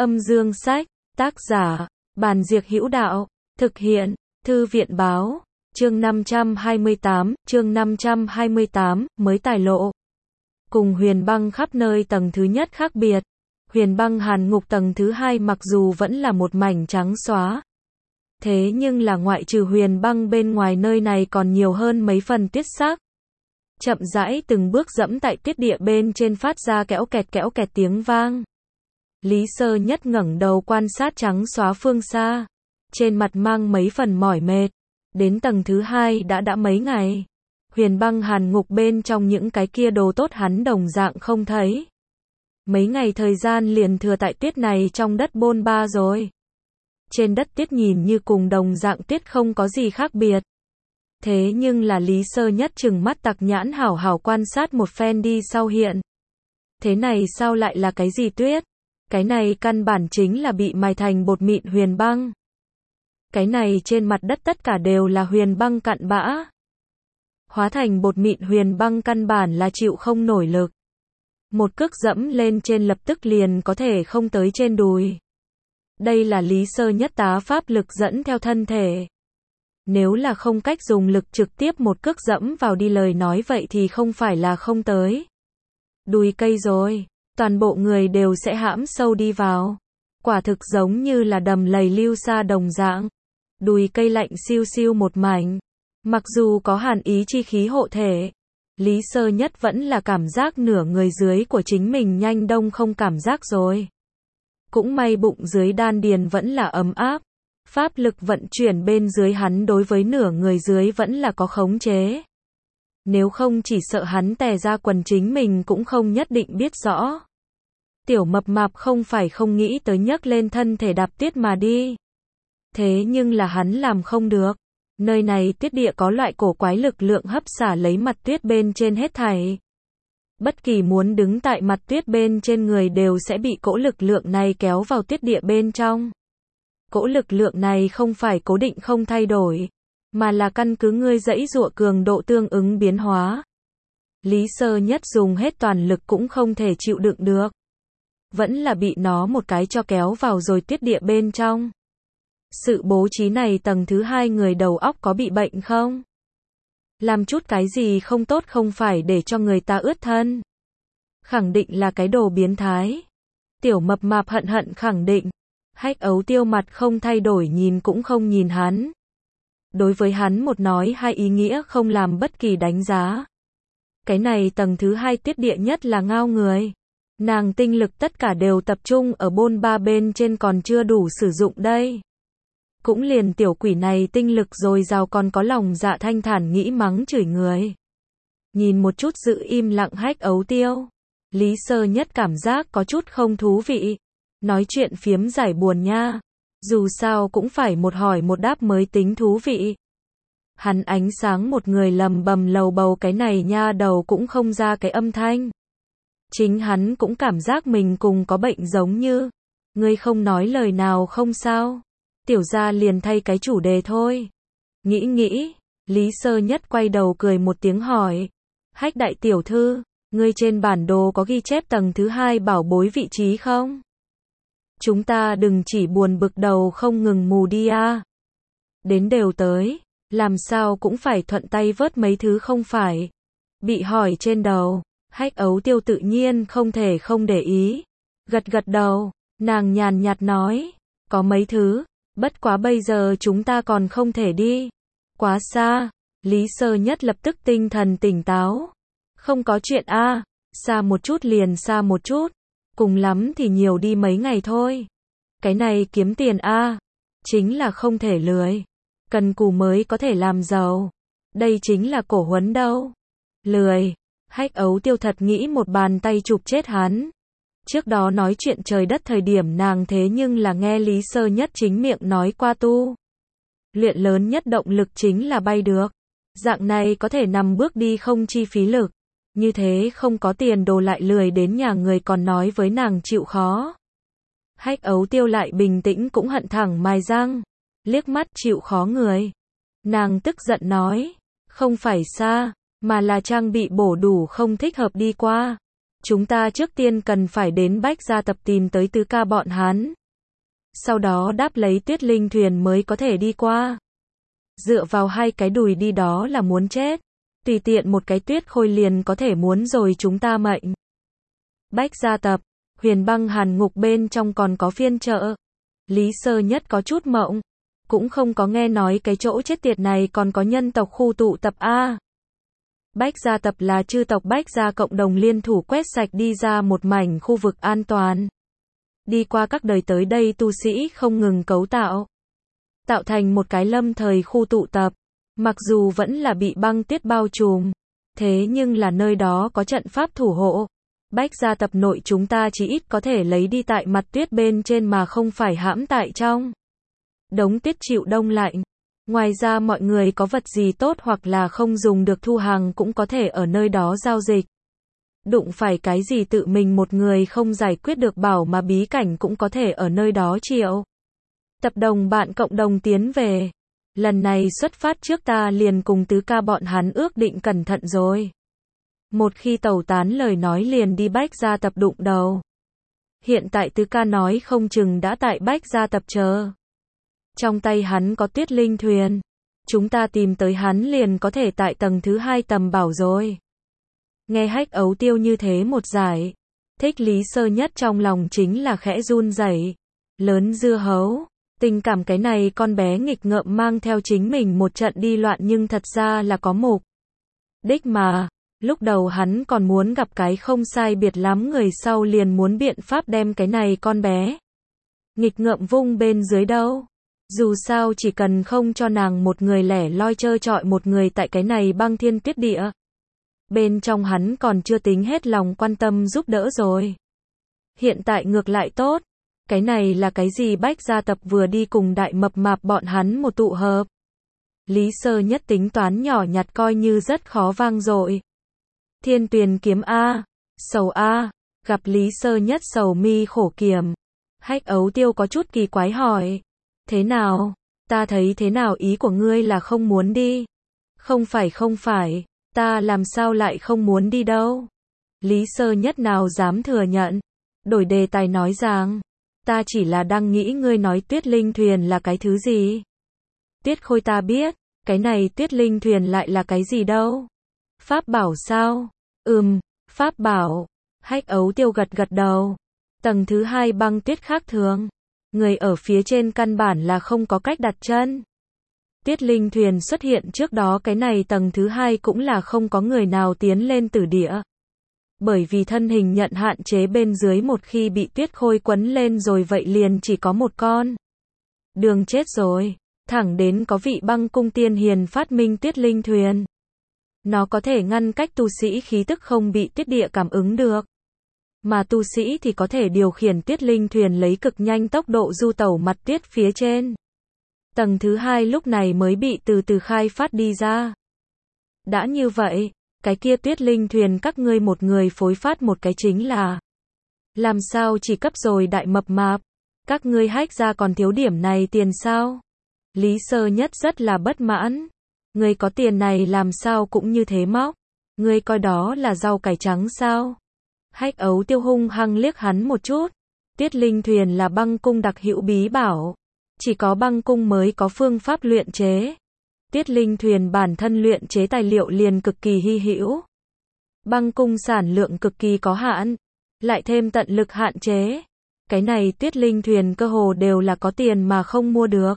Âm dương sách, tác giả, Bàn Diệc Hữu Đạo, thực hiện, Thư viện báo, chương 528, mới tài lộ. Cùng huyền băng khắp nơi tầng thứ nhất khác biệt, huyền băng hàn ngục tầng thứ hai mặc dù vẫn là một mảnh trắng xóa. Thế nhưng là ngoại trừ huyền băng bên ngoài nơi này còn nhiều hơn mấy phần tuyết sắc. Chậm rãi từng bước dẫm tại tuyết địa bên trên phát ra kéo kẹt tiếng vang. Lý Sơ Nhất ngẩng đầu quan sát trắng xóa phương xa, trên mặt mang mấy phần mỏi mệt. Đến tầng thứ hai đã mấy ngày. Huyền băng hàn ngục bên trong những cái kia đồ tốt hắn đồng dạng không thấy. Mấy ngày thời gian liền thừa tại tuyết này trong đất bôn ba rồi. Trên đất tuyết nhìn như cùng đồng dạng tuyết không có gì khác biệt. Thế nhưng là Lý Sơ Nhất trừng mắt tặc nhãn hảo hảo quan sát một phen đi sau hiện. Thế này sao lại là cái gì tuyết? Cái này căn bản chính là bị mài thành bột mịn huyền băng. Cái này trên mặt đất tất cả đều là huyền băng cặn bã. Hóa thành bột mịn huyền băng căn bản là chịu không nổi lực. Một cước dẫm lên trên lập tức liền có thể không tới trên đùi. Đây là Lý Sơ Nhất tá pháp lực dẫn theo thân thể. Nếu là không cách dùng lực trực tiếp một cước dẫm vào đi lời nói vậy thì không phải là không tới đùi cây rồi, toàn bộ người đều sẽ hãm sâu đi vào. Quả thực giống như là đầm lầy lưu sa đồng dạng. Đùi cây lạnh siêu siêu một mảnh. Mặc dù có hàn ý chi khí hộ thể, Lý Sơ Nhất vẫn là cảm giác nửa người dưới của chính mình nhanh đông không cảm giác rồi. Cũng may bụng dưới đan điền vẫn là ấm áp. Pháp lực vận chuyển bên dưới hắn đối với nửa người dưới vẫn là có khống chế. Nếu không chỉ sợ hắn tè ra quần chính mình cũng không nhất định biết rõ. Tiểu mập mạp không phải không nghĩ tới nhấc lên thân thể đạp tuyết mà đi. Thế nhưng là hắn làm không được. Nơi này tuyết địa có loại cổ quái lực lượng hấp xả lấy mặt tuyết bên trên hết thảy. Bất kỳ muốn đứng tại mặt tuyết bên trên người đều sẽ bị cỗ lực lượng này kéo vào tuyết địa bên trong. Cỗ lực lượng này không phải cố định không thay đổi, mà là căn cứ ngươi giãy giụa cường độ tương ứng biến hóa. Lý Sơ Nhất dùng hết toàn lực cũng không thể chịu đựng được. Vẫn là bị nó một cái cho kéo vào rồi tuyết địa bên trong. Sự bố trí này tầng thứ hai người đầu óc có bị bệnh không? Làm chút cái gì không tốt không phải để cho người ta ướt thân. Khẳng định là cái đồ biến thái. Tiểu mập mạp hận khẳng định. Hách Ấu Tiêu mặt không thay đổi nhìn cũng không nhìn hắn. Đối với hắn một nói hai ý nghĩa không làm bất kỳ đánh giá. Cái này tầng thứ hai tuyết địa nhất là ngao người. Nàng tinh lực tất cả đều tập trung ở bôn ba bên trên còn chưa đủ sử dụng đây. Cũng liền tiểu quỷ này tinh lực dồi dào còn có lòng dạ thanh thản nghĩ mắng chửi người. Nhìn một chút giữ im lặng Hách Ấu Tiêu. Lý Sơ Nhất cảm giác có chút không thú vị. Nói chuyện phiếm giải buồn nha. Dù sao cũng phải một hỏi một đáp mới tính thú vị. Hắn ánh sáng một người lầm bầm lầu bầu cái này nha đầu cũng không ra cái âm thanh. Chính hắn cũng cảm giác mình cùng có bệnh giống như. Ngươi không nói lời nào không sao. Tiểu gia liền thay cái chủ đề thôi. Nghĩ, Lý Sơ Nhất quay đầu cười một tiếng hỏi. Hách đại tiểu thư, ngươi trên bản đồ có ghi chép tầng thứ hai bảo bối vị trí không? Chúng ta đừng chỉ buồn bực đầu không ngừng mù đi a. Đến đều tới, làm sao cũng phải thuận tay vớt mấy thứ không phải. Bị hỏi trên đầu, Hách Ấu Tiêu tự nhiên không thể không để ý. Gật đầu, nàng nhàn nhạt nói, có mấy thứ, bất quá bây giờ chúng ta còn không thể đi. Quá xa, Lý Sơ Nhất lập tức tinh thần tỉnh táo. Không có chuyện a, xa một chút liền xa một chút. Cùng lắm thì nhiều đi mấy ngày thôi. Cái này kiếm tiền a, chính là không thể lười. Cần cù mới có thể làm giàu. Đây chính là cổ huấn đâu. Lười. Hách Ấu Tiêu thật nghĩ một bàn tay chụp chết hắn. Trước đó nói chuyện trời đất thời điểm nàng thế nhưng là nghe Lý Sơ Nhất chính miệng nói qua tu. Luyện lớn nhất động lực chính là bay được. Dạng này có thể nằm bước đi không chi phí lực. Như thế không có tiền đồ lại lười đến nhà người còn nói với nàng chịu khó. Hách Ấu Tiêu lại bình tĩnh cũng hận thẳng mài răng. Liếc mắt chịu khó người. Nàng tức giận nói. Không phải xa, mà là trang bị bổ đủ không thích hợp đi qua. Chúng ta trước tiên cần phải đến Bách Gia Tập tìm tới tứ ca bọn hắn. Sau đó đáp lấy Tuyết Linh thuyền mới có thể đi qua. Dựa vào hai cái đùi đi đó là muốn chết. Tùy tiện một cái Tuyết Khôi liền có thể muốn rồi chúng ta mệnh. Bách Gia Tập, Huyền Băng Hàn Ngục bên trong còn có phiên chợ. Lý Sơ Nhất có chút mộng. Cũng không có nghe nói cái chỗ chết tiệt này còn có nhân tộc khu tụ tập a. Bách Gia Tập là chư tộc Bách Gia cộng đồng liên thủ quét sạch đi ra một mảnh khu vực an toàn. Đi qua các đời tới đây tu sĩ không ngừng cấu tạo. Tạo thành một cái lâm thời khu tụ tập. Mặc dù vẫn là bị băng tuyết bao trùm. Thế nhưng là nơi đó có trận pháp thủ hộ. Bách Gia Tập nội chúng ta chỉ ít có thể lấy đi tại mặt tuyết bên trên mà không phải hãm tại trong đống tuyết chịu đông lạnh. Ngoài ra mọi người có vật gì tốt hoặc là không dùng được thu hàng cũng có thể ở nơi đó giao dịch. Đụng phải cái gì tự mình một người không giải quyết được bảo mà bí cảnh cũng có thể ở nơi đó triệu tập đồng bạn cộng đồng tiến về. Lần này xuất phát trước ta liền cùng tứ ca bọn hắn ước định cẩn thận rồi. Một khi tẩu tán lời nói liền đi Bách Gia Tập đụng đầu. Hiện tại tứ ca nói không chừng đã tại Bách Gia Tập chờ. Trong tay hắn có Tuyết Linh thuyền. Chúng ta tìm tới hắn liền có thể tại tầng thứ 2 tầm bảo rồi. Nghe Hách Ấu Tiêu như thế một giải. Thích Lý Sơ Nhất trong lòng chính là khẽ run rẩy. Lớn dưa hấu. Tình cảm cái này con bé nghịch ngợm mang theo chính mình một trận đi loạn nhưng thật ra là có mục đích mà. Lúc đầu hắn còn muốn gặp cái không sai biệt lắm người sau liền muốn biện pháp đem cái này con bé nghịch ngợm vung bên dưới đâu. Dù sao chỉ cần không cho nàng một người lẻ loi trơ trọi một người tại cái này băng thiên tuyết địa. Bên trong hắn còn chưa tính hết lòng quan tâm giúp đỡ rồi. Hiện tại ngược lại tốt. Cái này là cái gì Bách Gia Tập vừa đi cùng đại mập mạp bọn hắn một tụ hợp. Lý Sơ Nhất tính toán nhỏ nhặt coi như rất khó vang dội. Thiên Tuyền kiếm A. Sầu A. Gặp Lý Sơ Nhất sầu mi khổ kiểm. Hách Ấu Tiêu có chút kỳ quái hỏi. Thế nào? Ta thấy thế nào ý của ngươi là không muốn đi? Không phải. Ta làm sao lại không muốn đi đâu? Lý Sơ Nhất nào dám thừa nhận. Đổi đề tài nói rằng. Ta chỉ là đang nghĩ ngươi nói Tuyết Linh thuyền là cái thứ gì? Tuyết Khôi ta biết. Cái này Tuyết Linh thuyền lại là cái gì đâu? Pháp bảo sao? Pháp bảo. Hách Ấu Tiêu gật đầu. Tầng thứ 2 băng tuyết khác thường. Người ở phía trên căn bản là không có cách đặt chân. Tuyết Linh thuyền xuất hiện trước đó cái này tầng thứ 2 cũng là không có người nào tiến lên tử địa. Bởi vì thân hình nhận hạn chế bên dưới một khi bị Tuyết Khôi quấn lên rồi vậy liền chỉ có một con đường chết rồi. Thẳng đến có vị băng cung tiên hiền phát minh Tuyết Linh thuyền. Nó có thể ngăn cách tu sĩ khí tức không bị tuyết địa cảm ứng được. Mà tu sĩ thì có thể điều khiển Tuyết Linh thuyền lấy cực nhanh tốc độ du tẩu mặt tuyết phía trên. Tầng thứ 2 lúc này mới bị từ từ khai phát đi ra. Đã như vậy, cái kia Tuyết Linh thuyền các ngươi một người phối phát một cái chính là. Làm sao chỉ cấp rồi đại mập mạp? Các ngươi Hách ra còn thiếu điểm này tiền sao? Lý Sơ Nhất rất là bất mãn. Ngươi có tiền này làm sao cũng như thế móc? Ngươi coi đó là rau cải trắng sao? Hách Ấu Tiêu hung hăng liếc hắn một chút. Tuyết Linh thuyền là băng cung đặc hữu bí bảo. Chỉ có băng cung mới có phương pháp luyện chế. Tuyết Linh thuyền bản thân luyện chế tài liệu liền cực kỳ hy hữu. Băng cung sản lượng cực kỳ có hạn. Lại thêm tận lực hạn chế. Cái này Tuyết Linh thuyền cơ hồ đều là có tiền mà không mua được.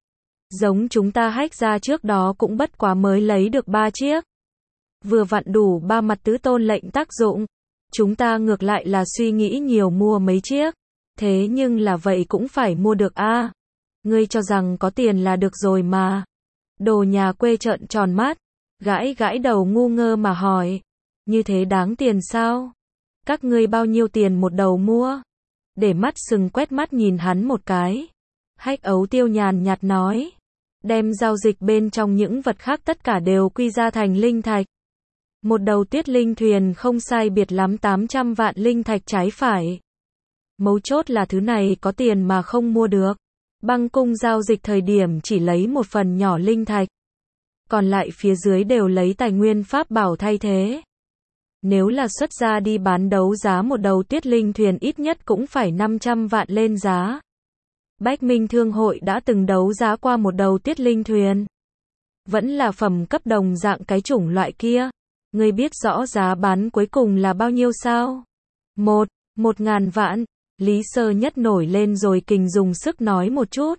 Giống chúng ta Hách ra trước đó cũng bất quá mới lấy được 3 chiếc. Vừa vặn đủ 3 mặt tứ tôn lệnh tác dụng. Chúng ta ngược lại là suy nghĩ nhiều mua mấy chiếc. Thế nhưng là vậy cũng phải mua được a. Ngươi cho rằng có tiền là được rồi mà. Đồ nhà quê trợn tròn mắt. Gãi đầu ngu ngơ mà hỏi. Như thế đáng tiền sao? Các ngươi bao nhiêu tiền một đầu mua? Để mắt sừng quét mắt nhìn hắn một cái. Hách Ấu Tiêu nhàn nhạt nói. Đem giao dịch bên trong những vật khác tất cả đều quy ra thành linh thạch. Một đầu Tuyết Linh thuyền không sai biệt lắm 800 vạn linh thạch trái phải. Mấu chốt là thứ này có tiền mà không mua được. Băng cung giao dịch thời điểm chỉ lấy một phần nhỏ linh thạch. Còn lại phía dưới đều lấy tài nguyên pháp bảo thay thế. Nếu là xuất ra đi bán đấu giá một đầu Tuyết Linh thuyền ít nhất cũng phải 500 vạn lên giá. Bách Minh Thương hội đã từng đấu giá qua một đầu Tuyết Linh thuyền. Vẫn là phẩm cấp đồng dạng cái chủng loại kia. Ngươi biết rõ giá bán cuối cùng là bao nhiêu sao? 1.000 vạn. Lý Sơ Nhất nổi lên rồi kình dùng sức nói một chút.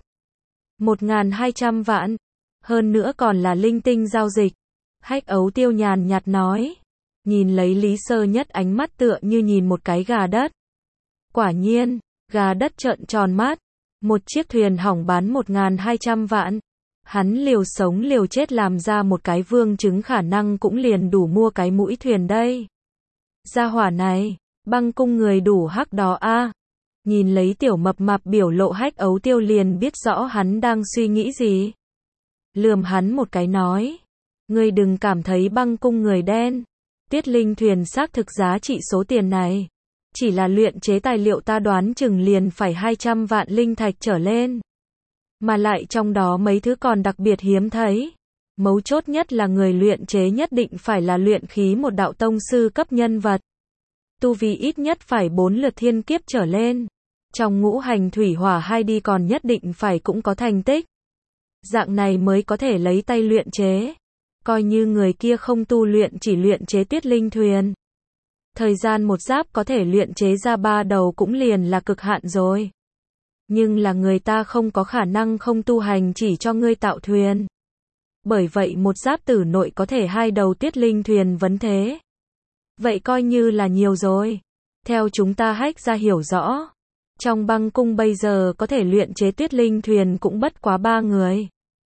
1.200 vạn. Hơn nữa còn là linh tinh giao dịch. Hách Ấu Tiêu nhàn nhạt nói. Nhìn lấy Lý Sơ Nhất ánh mắt tựa như nhìn một cái gà đất. Quả nhiên, gà đất trợn tròn mắt. Một chiếc thuyền hỏng bán 1.200 vạn. Hắn liều sống liều chết làm ra một cái vương chứng khả năng cũng liền đủ mua cái mũi thuyền đây. Gia hỏa này, Băng Cung người đủ hắc đó a. Nhìn lấy tiểu mập mạp biểu lộ Hách Ấu Tiêu liền biết rõ hắn đang suy nghĩ gì. Lườm hắn một cái nói. Ngươi đừng cảm thấy Băng Cung người đen. Tuyết Linh thuyền xác thực giá trị số tiền này. Chỉ là luyện chế tài liệu ta đoán chừng liền phải 200 vạn linh thạch trở lên. Mà lại trong đó mấy thứ còn đặc biệt hiếm thấy. Mấu chốt nhất là người luyện chế nhất định phải là luyện khí một đạo tông sư cấp nhân vật. Tu vi ít nhất phải 4 lượt thiên kiếp trở lên. Trong ngũ hành thủy hỏa hai đi còn nhất định phải cũng có thành tích. Dạng này mới có thể lấy tay luyện chế. Coi như người kia không tu luyện chỉ luyện chế Tuyết Linh thuyền. Thời gian một giáp có thể luyện chế ra 3 đầu cũng liền là cực hạn rồi. Nhưng là người ta không có khả năng không tu hành chỉ cho ngươi tạo thuyền. Bởi vậy một giáp tử nội có thể 2 đầu Tuyết Linh thuyền vấn thế. Vậy coi như là nhiều rồi. Theo chúng ta Hách ra hiểu rõ. Trong Băng Cung bây giờ có thể luyện chế Tuyết Linh thuyền cũng bất quá 3 người.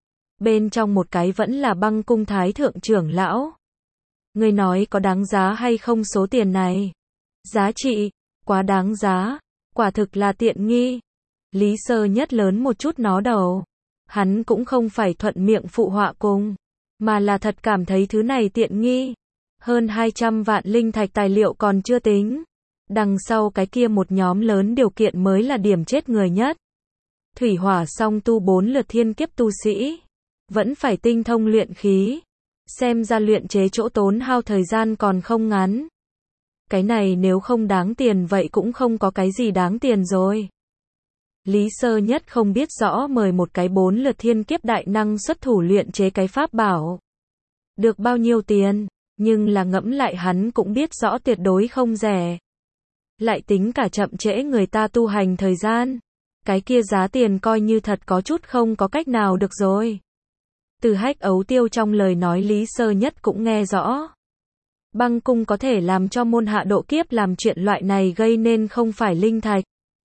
Bên trong một cái vẫn là Băng Cung Thái Thượng trưởng lão. Ngươi nói có đáng giá hay không số tiền này? Giá trị, quá đáng giá, quả thực là tiện nghi. Lý Sơ Nhất lớn một chút nó đầu. Hắn cũng không phải thuận miệng phụ họa cùng, mà là thật cảm thấy thứ này tiện nghi. Hơn 200 vạn linh thạch tài liệu còn chưa tính. Đằng sau cái kia một nhóm lớn điều kiện mới là điểm chết người nhất. Thủy hỏa song tu 4 lượt thiên kiếp tu sĩ. Vẫn phải tinh thông luyện khí. Xem ra luyện chế chỗ tốn hao thời gian còn không ngắn. Cái này nếu không đáng tiền vậy cũng không có cái gì đáng tiền rồi. Lý Sơ Nhất không biết rõ mời một cái 4 lượt thiên kiếp đại năng xuất thủ luyện chế cái pháp bảo. Được bao nhiêu tiền, nhưng là ngẫm lại hắn cũng biết rõ tuyệt đối không rẻ. Lại tính cả chậm trễ người ta tu hành thời gian. Cái kia giá tiền coi như thật có chút không có cách nào được rồi. Từ Hách Ấu Tiêu trong lời nói Lý Sơ Nhất cũng nghe rõ. Băng Cung có thể làm cho môn hạ độ kiếp làm chuyện loại này gây nên không phải linh thạch,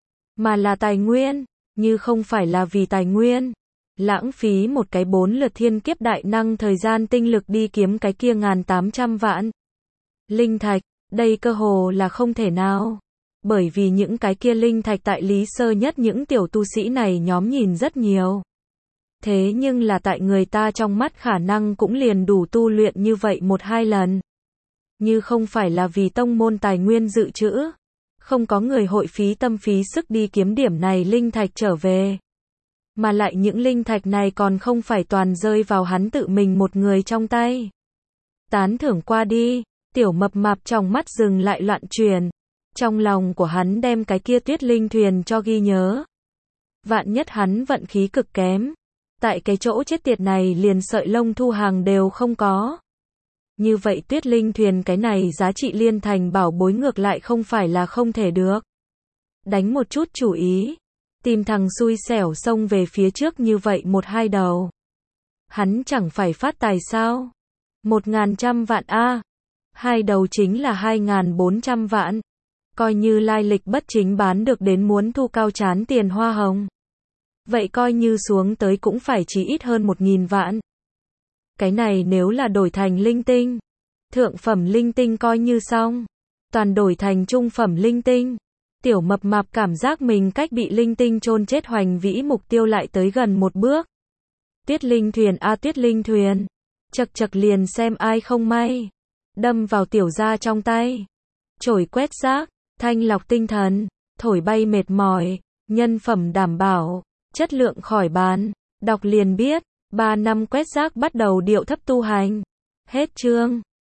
mà là tài nguyên, như không phải là vì tài nguyên. Lãng phí một cái 4 lượt thiên kiếp đại năng thời gian tinh lực đi kiếm cái kia 1.800 vạn. Linh thạch, đây cơ hồ là không thể nào. Bởi vì những cái kia linh thạch tại Lý Sơ Nhất những tiểu tu sĩ này nhóm nhìn rất nhiều. Thế nhưng là tại người ta trong mắt khả năng cũng liền đủ tu luyện như vậy 1-2 lần. Như không phải là vì tông môn tài nguyên dự trữ. Không có người hội phí tâm phí sức đi kiếm điểm này linh thạch trở về. Mà lại những linh thạch này còn không phải toàn rơi vào hắn tự mình một người trong tay. Tán thưởng qua đi, tiểu mập mạp trong mắt dừng lại loạn chuyển. Trong lòng của hắn đem cái kia Tuyết Linh thuyền cho ghi nhớ. Vạn nhất hắn vận khí cực kém. Tại cái chỗ chết tiệt này liền sợi lông thu hàng đều không có. Như vậy Tuyết Linh thuyền cái này giá trị liên thành bảo bối ngược lại không phải là không thể được. Đánh một chút chủ ý. Tìm thằng xui xẻo xông về phía trước như vậy 1-2 đầu. Hắn chẳng phải phát tài sao? 1.100 vạn a. 2 đầu chính là 2.400 vạn. Coi như lai lịch bất chính bán được đến muốn thu cao chán tiền hoa hồng. Vậy coi như xuống tới cũng phải chỉ ít hơn 1.000 vạn. Cái này nếu là đổi thành linh tinh. Thượng phẩm linh tinh coi như xong. Toàn đổi thành trung phẩm linh tinh. Tiểu mập mạp cảm giác mình cách bị linh tinh chôn chết hoành vĩ mục tiêu lại tới gần một bước. Tuyết Linh thuyền a Tuyết Linh thuyền. Chật chật liền xem ai không may. Đâm vào tiểu gia trong tay. Chổi quét rác, thanh lọc tinh thần, thổi bay mệt mỏi, nhân phẩm đảm bảo, chất lượng khỏi bán. Đọc liền biết, 3 năm quét rác bắt đầu điệu thấp tu hành. Hết chương.